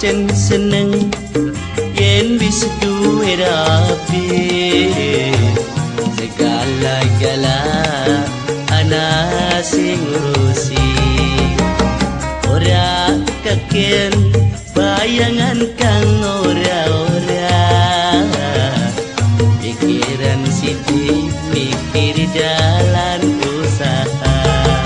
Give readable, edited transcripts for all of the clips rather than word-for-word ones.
Pancen seneng yen wis duwe rapi, segala-gala ana sing ngurusi. Ora keken bayangan kang ora-ora, pikiran sithik mikir dalan usaha.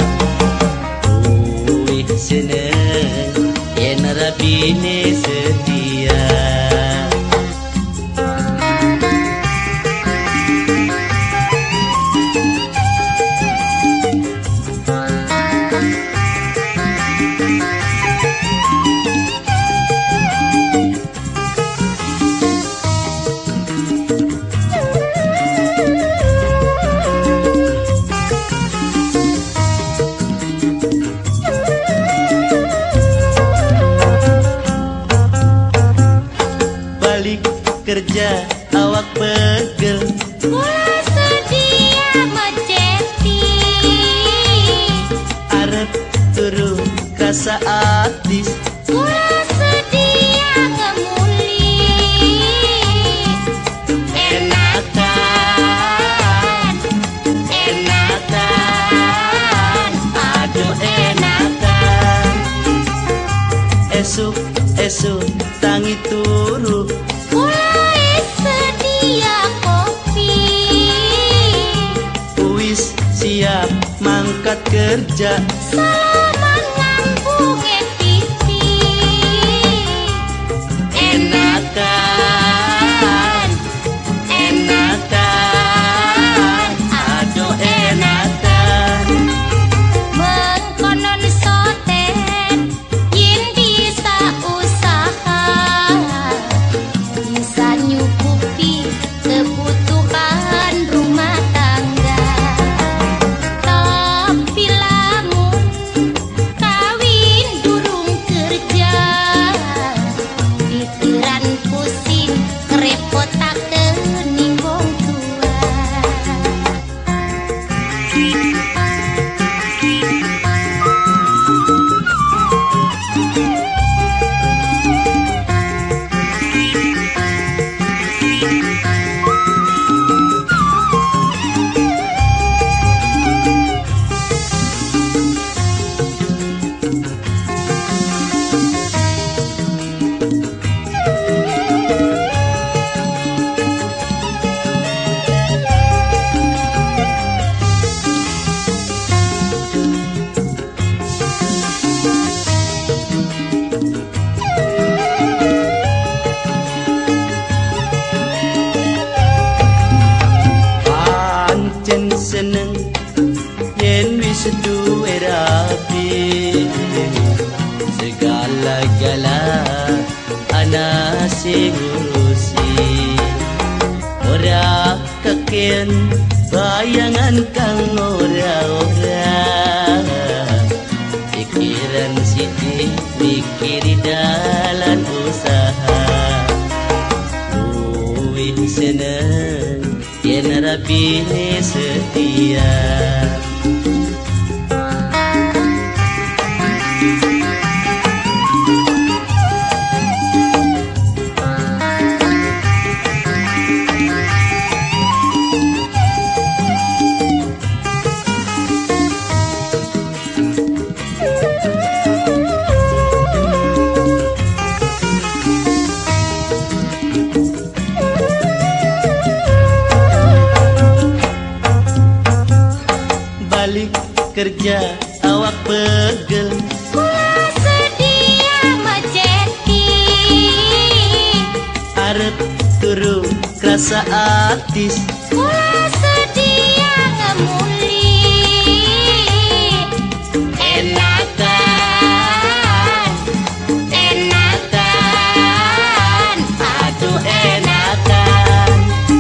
Wih seneng yen rabine setia. Balik kerja awak pegel, kula sedia mejeti. arep turu krasa atis, Kula sedia ngemuli. Enakan, enakan, aduh enakan. esuk tangi turu, Kula sedia kopi. wis siap mangkat kerja. Salaman ngambung TV. Enakan, enakan, aduh enakan. Mengkonon soten yen bisa usaha, bisa nyukupi kebutuhan rumah tangga. Tapi lamun kawin durung kerja, pikiran pusing ngerepotakeun ninggong tua. Pancen seneng yen wis duwe rapi, segala-gala ana sing ngurusi. Ora keken bayangan kang ora-ora, pikiran sithik mikir dalan usaha. Wih seneng yen rabine setia. Balik kerja awak pegel, Kula sedia mejeti. arep turu krasa atis, Kula sedia ngemuli. Enakan, enakan, aduh enakan.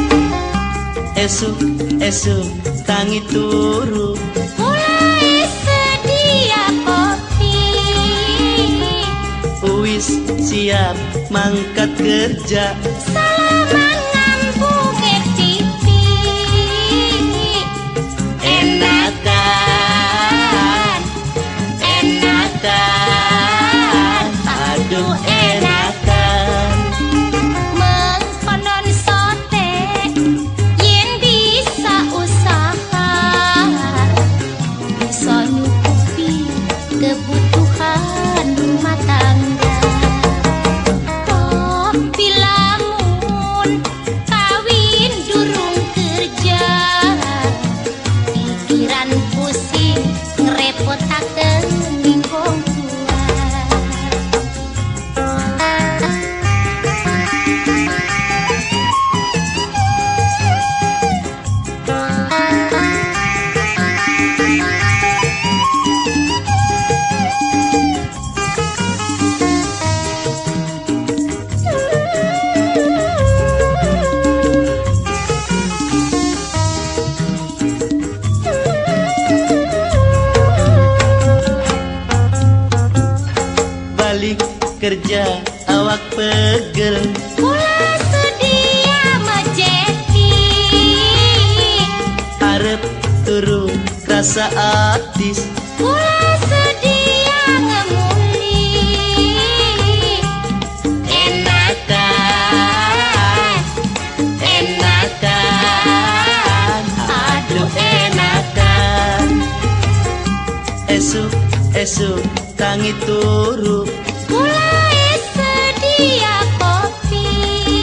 esuk tangi turu, Kula sedia kopi. wis siap mangkat kerja. Salaman ngambung TV. Enakan, enakan, aduh aduh enakan. Mengkonon sote yen bisa usaha, bisa nyukupi kebutuhan rumah tangga. Tapi lamun kawin durung kerja, pikiran pusing ngerepotaken wong tua. Balik kerja awak pegel, Kula sedia mejeki, arep turu rasa atis. kula sedia ngemuli. Enakan, enakan, aduh enakan. Esuk tangi turu, Kula sedia kopi,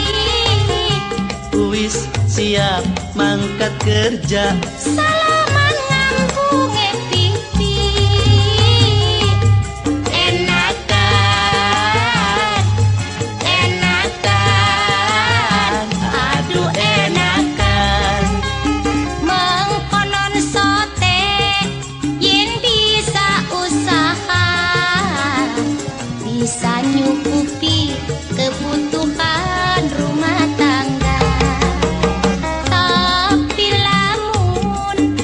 wis siap mangkat kerja. salaman ngambung pipi. Enakan, enakan, aduh enakan. Mengkonon sote yen bisa usaha, bisa nyukupi kebutuhan rumah tangga. Tapi lamun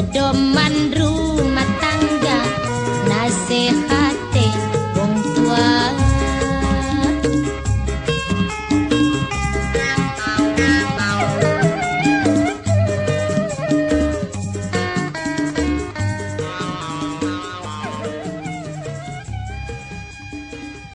doman